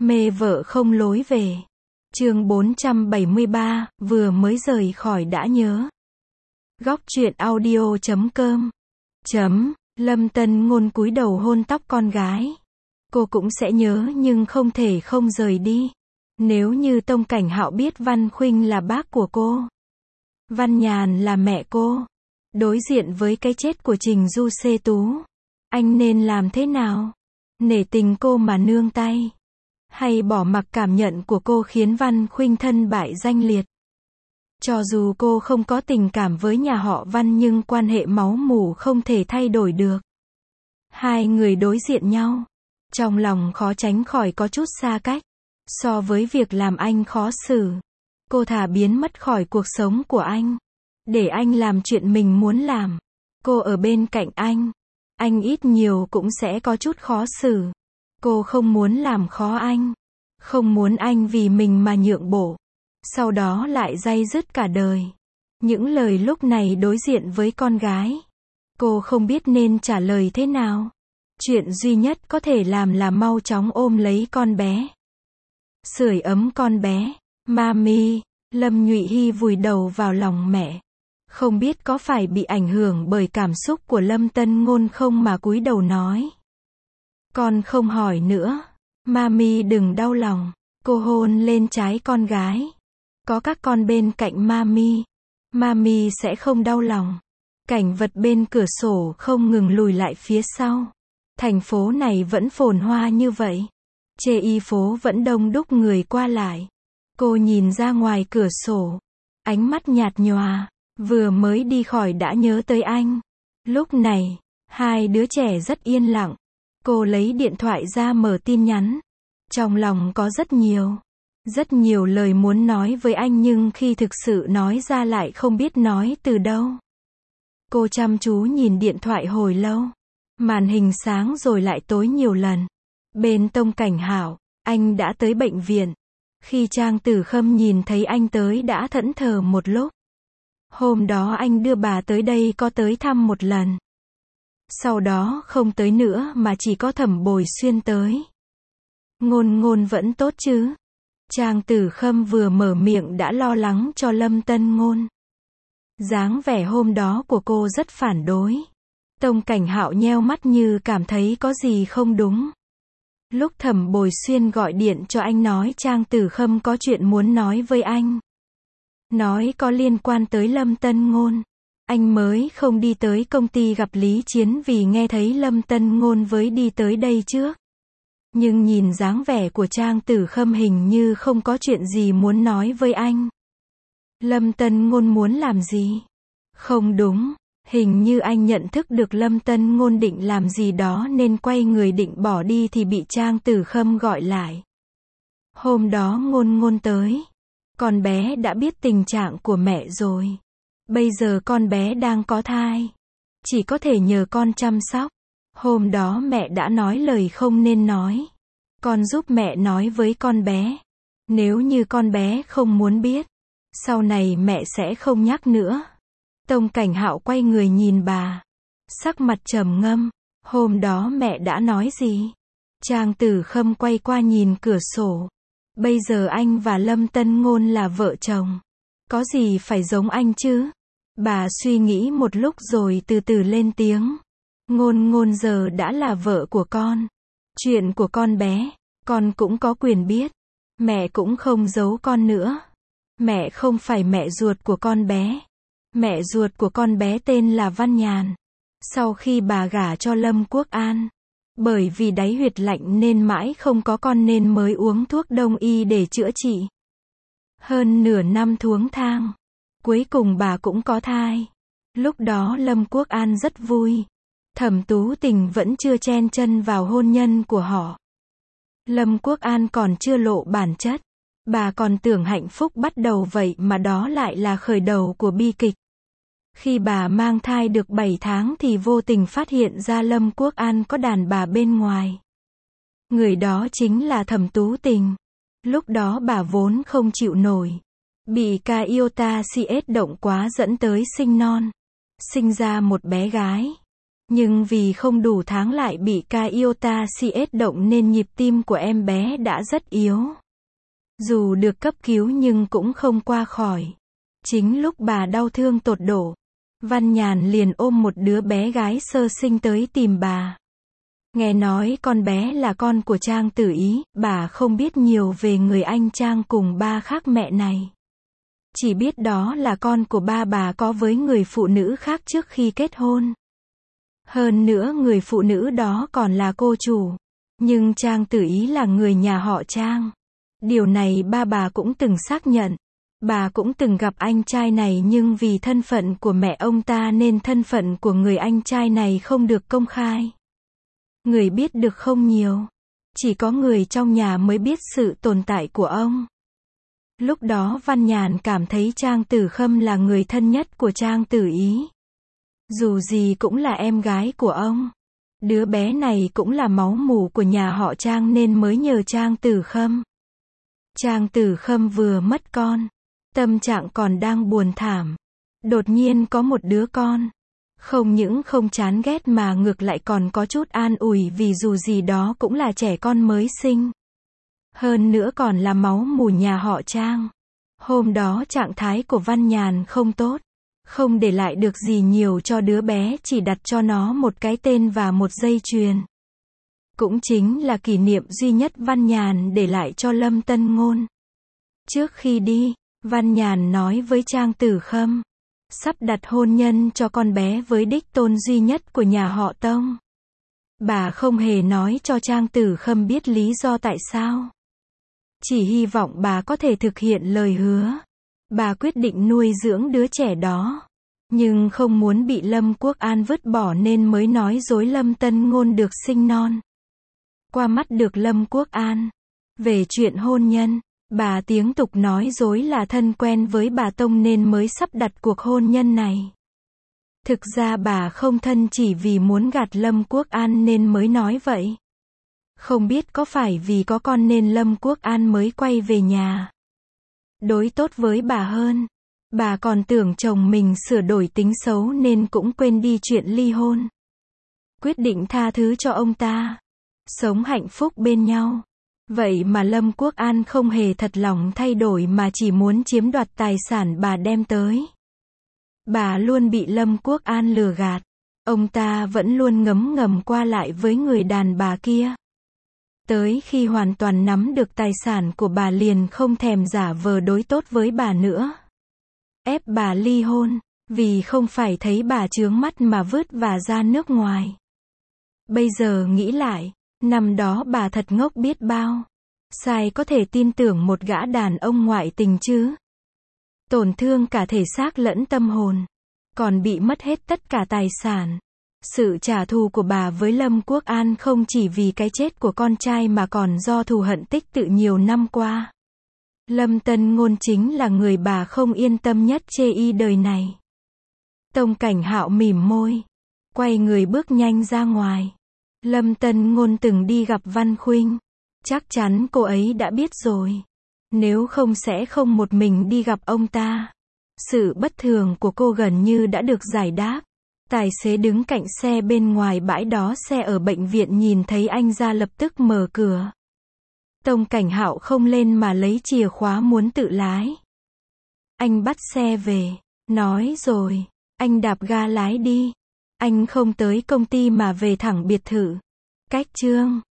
Mê vợ không lối về. Chương 473, vừa mới rời khỏi đã nhớ. Góc truyện audio.com. Lâm Tân Ngôn cúi đầu hôn tóc con gái. Cô cũng sẽ nhớ nhưng không thể không rời đi. Nếu như Tông Cảnh Hạo biết Văn Khuynh là bác của cô, Văn Nhàn là mẹ cô, đối diện với cái chết của Trình Du Xê Tú, anh nên làm thế nào? Nể tình cô mà nương tay, hay bỏ mặc cảm nhận của cô khiến Văn Khuynh thân bại danh liệt? Cho dù cô không có tình cảm với nhà họ Văn nhưng quan hệ máu mủ không thể thay đổi được. Hai người đối diện nhau, trong lòng khó tránh khỏi có chút xa cách. So với việc làm anh khó xử, cô thà biến mất khỏi cuộc sống của anh, để anh làm chuyện mình muốn làm. Cô ở bên cạnh anh ít nhiều cũng sẽ có chút khó xử. Cô không muốn làm khó anh, không muốn anh vì mình mà nhượng bộ, sau đó lại day dứt cả đời. Những lời lúc này đối diện với con gái, cô không biết nên trả lời thế nào. Chuyện duy nhất có thể làm là mau chóng ôm lấy con bé, sưởi ấm con bé. Mami, Lâm Nhụy Hy vùi đầu vào lòng mẹ. Không biết có phải bị ảnh hưởng bởi cảm xúc của Lâm Tân Ngôn không mà cúi đầu nói. Con không hỏi nữa. Mami đừng đau lòng. Cô hôn lên trái con gái. Có các con bên cạnh Mami sẽ không đau lòng. Cảnh vật bên cửa sổ không ngừng lùi lại phía sau. Thành phố này vẫn phồn hoa như vậy. Chê y phố vẫn đông đúc người qua lại. Cô nhìn ra ngoài cửa sổ, ánh mắt nhạt nhòa, vừa mới đi khỏi đã nhớ tới anh. Lúc này, hai đứa trẻ rất yên lặng. Cô lấy điện thoại ra mở tin nhắn. Trong lòng có rất nhiều lời muốn nói với anh nhưng khi thực sự nói ra lại không biết nói từ đâu. Cô chăm chú nhìn điện thoại hồi lâu. Màn hình sáng rồi lại tối nhiều lần. Bên Tông Cảnh Hạo, anh đã tới bệnh viện. Khi Trang Tử Khâm nhìn thấy anh tới đã thẫn thờ một lúc. Hôm đó anh đưa bà tới đây có tới thăm một lần. Sau đó không tới nữa mà chỉ có Thẩm Bồi Xuyên tới. Ngôn vẫn tốt chứ? Trang Tử Khâm vừa mở miệng đã lo lắng cho Lâm Tân Ngôn. Dáng vẻ hôm đó của cô rất phản đối. Tông Cảnh Hạo nheo mắt như cảm thấy có gì không đúng. Lúc Thẩm Bồi Xuyên gọi điện cho anh nói Trang Tử Khâm có chuyện muốn nói với anh. Nói có liên quan tới Lâm Tân Ngôn. Anh mới không đi tới công ty gặp Lý Chiến vì nghe thấy Lâm Tân Ngôn với đi tới đây trước. Nhưng nhìn dáng vẻ của Trang Tử Khâm hình như không có chuyện gì muốn nói với anh. Lâm Tân Ngôn muốn làm gì? Không đúng. Hình như anh nhận thức được Lâm Tân Ngôn định làm gì đó nên quay người định bỏ đi thì bị Trang Tử Khâm gọi lại. Hôm đó Ngôn tới. Con bé đã biết tình trạng của mẹ rồi. Bây giờ con bé đang có thai. Chỉ có thể nhờ con chăm sóc. Hôm đó mẹ đã nói lời không nên nói. Con giúp mẹ nói với con bé. Nếu như con bé không muốn biết, sau này mẹ sẽ không nhắc nữa. Tông Cảnh Hạo quay người nhìn bà, sắc mặt trầm ngâm. Hôm đó mẹ đã nói gì? Trang Tử Khâm quay qua nhìn cửa sổ. Bây giờ anh và Lâm Tân Ngôn là vợ chồng. Có gì phải giống anh chứ? Bà suy nghĩ một lúc rồi từ từ lên tiếng. Ngôn giờ đã là vợ của con. Chuyện của con bé, con cũng có quyền biết. Mẹ cũng không giấu con nữa. Mẹ không phải mẹ ruột của con bé. Mẹ ruột của con bé tên là Văn Nhàn. Sau khi bà gả cho Lâm Quốc An, bởi vì đáy huyệt lạnh nên mãi không có con nên mới uống thuốc đông y để chữa trị. Hơn nửa năm thuốc thang, cuối cùng bà cũng có thai. Lúc đó Lâm Quốc An rất vui. Thẩm Tú Tình vẫn chưa chen chân vào hôn nhân của họ. Lâm Quốc An còn chưa lộ bản chất. Bà còn tưởng hạnh phúc bắt đầu vậy mà đó lại là khởi đầu của bi kịch. Khi bà mang thai được 7 tháng thì vô tình phát hiện ra Lâm Quốc An có đàn bà bên ngoài. Người đó chính là Thẩm Tú Tình. Lúc đó bà vốn không chịu nổi. Bị ca iota CS động quá dẫn tới sinh non. Sinh ra một bé gái. Nhưng vì không đủ tháng lại bị ca iota CS động nên nhịp tim của em bé đã rất yếu. Dù được cấp cứu nhưng cũng không qua khỏi. Chính lúc bà đau thương tột độ, Văn Nhàn liền ôm một đứa bé gái sơ sinh tới tìm bà. Nghe nói con bé là con của Trang Tử Ý, bà không biết nhiều về người anh Trang cùng ba khác mẹ này. Chỉ biết đó là con của ba bà có với người phụ nữ khác trước khi kết hôn. Hơn nữa người phụ nữ đó còn là cô chủ. Nhưng Trang Tử Ý là người nhà họ Trang. Điều này ba bà cũng từng xác nhận. Bà cũng từng gặp anh trai này nhưng vì thân phận của mẹ ông ta nên thân phận của người anh trai này không được công khai. Người biết được không nhiều. Chỉ có người trong nhà mới biết sự tồn tại của ông. Lúc đó Văn Nhàn cảm thấy Trang Tử Khâm là người thân nhất của Trang Tử Ý. Dù gì cũng là em gái của ông. Đứa bé này cũng là máu mủ của nhà họ Trang nên mới nhờ Trang Tử Khâm. Trang Tử Khâm vừa mất con. Tâm trạng còn đang buồn thảm. Đột nhiên có một đứa con. Không những không chán ghét mà ngược lại còn có chút an ủi vì dù gì đó cũng là trẻ con mới sinh. Hơn nữa còn là máu mủ nhà họ Trang. Hôm đó trạng thái của Văn Nhàn không tốt. Không để lại được gì nhiều cho đứa bé, chỉ đặt cho nó một cái tên và một dây chuyền. Cũng chính là kỷ niệm duy nhất Văn Nhàn để lại cho Lâm Tân Ngôn. Trước khi đi, Văn Nhàn nói với Trang Tử Khâm, sắp đặt hôn nhân cho con bé với đích tôn duy nhất của nhà họ Tông. Bà không hề nói cho Trang Tử Khâm biết lý do tại sao. Chỉ hy vọng bà có thể thực hiện lời hứa. Bà quyết định nuôi dưỡng đứa trẻ đó. Nhưng không muốn bị Lâm Quốc An vứt bỏ nên mới nói dối Lâm Tân Ngôn được sinh non. Qua mắt được Lâm Quốc An. Về chuyện hôn nhân, bà tiếng tục nói dối là thân quen với bà Tông nên mới sắp đặt cuộc hôn nhân này. Thực ra bà không thân chỉ vì muốn gạt Lâm Quốc An nên mới nói vậy. Không biết có phải vì có con nên Lâm Quốc An mới quay về nhà. Đối tốt với bà hơn. Bà còn tưởng chồng mình sửa đổi tính xấu nên cũng quên đi chuyện ly hôn. Quyết định tha thứ cho ông ta. Sống hạnh phúc bên nhau. Vậy mà Lâm Quốc An không hề thật lòng thay đổi mà chỉ muốn chiếm đoạt tài sản bà đem tới. Bà luôn bị Lâm Quốc An lừa gạt. Ông ta vẫn luôn ngấm ngầm qua lại với người đàn bà kia. Tới khi hoàn toàn nắm được tài sản của bà liền không thèm giả vờ đối tốt với bà nữa. Ép bà ly hôn, vì không phải thấy bà chướng mắt mà vứt và ra nước ngoài. Bây giờ nghĩ lại, năm đó bà thật ngốc biết bao. Sai có thể tin tưởng một gã đàn ông ngoại tình chứ. Tổn thương cả thể xác lẫn tâm hồn. Còn bị mất hết tất cả tài sản. Sự trả thù của bà với Lâm Quốc An không chỉ vì cái chết của con trai mà còn do thù hận tích tụ nhiều năm qua. Lâm Tân Ngôn chính là người bà không yên tâm nhất chê y đời này. Tông Cảnh Hạo mỉm môi. Quay người bước nhanh ra ngoài. Lâm Tân Ngôn từng đi gặp Văn Khuynh. Chắc chắn cô ấy đã biết rồi. Nếu không sẽ không một mình đi gặp ông ta. Sự bất thường của cô gần như đã được giải đáp. Tài xế đứng cạnh xe bên ngoài bãi đỗ xe ở bệnh viện nhìn thấy anh ra lập tức mở cửa. Tông Cảnh Hạo không lên mà lấy chìa khóa muốn tự lái. Anh bắt xe về. Nói rồi. Anh đạp ga lái đi. Anh không tới công ty mà về thẳng biệt thự. Cách Chương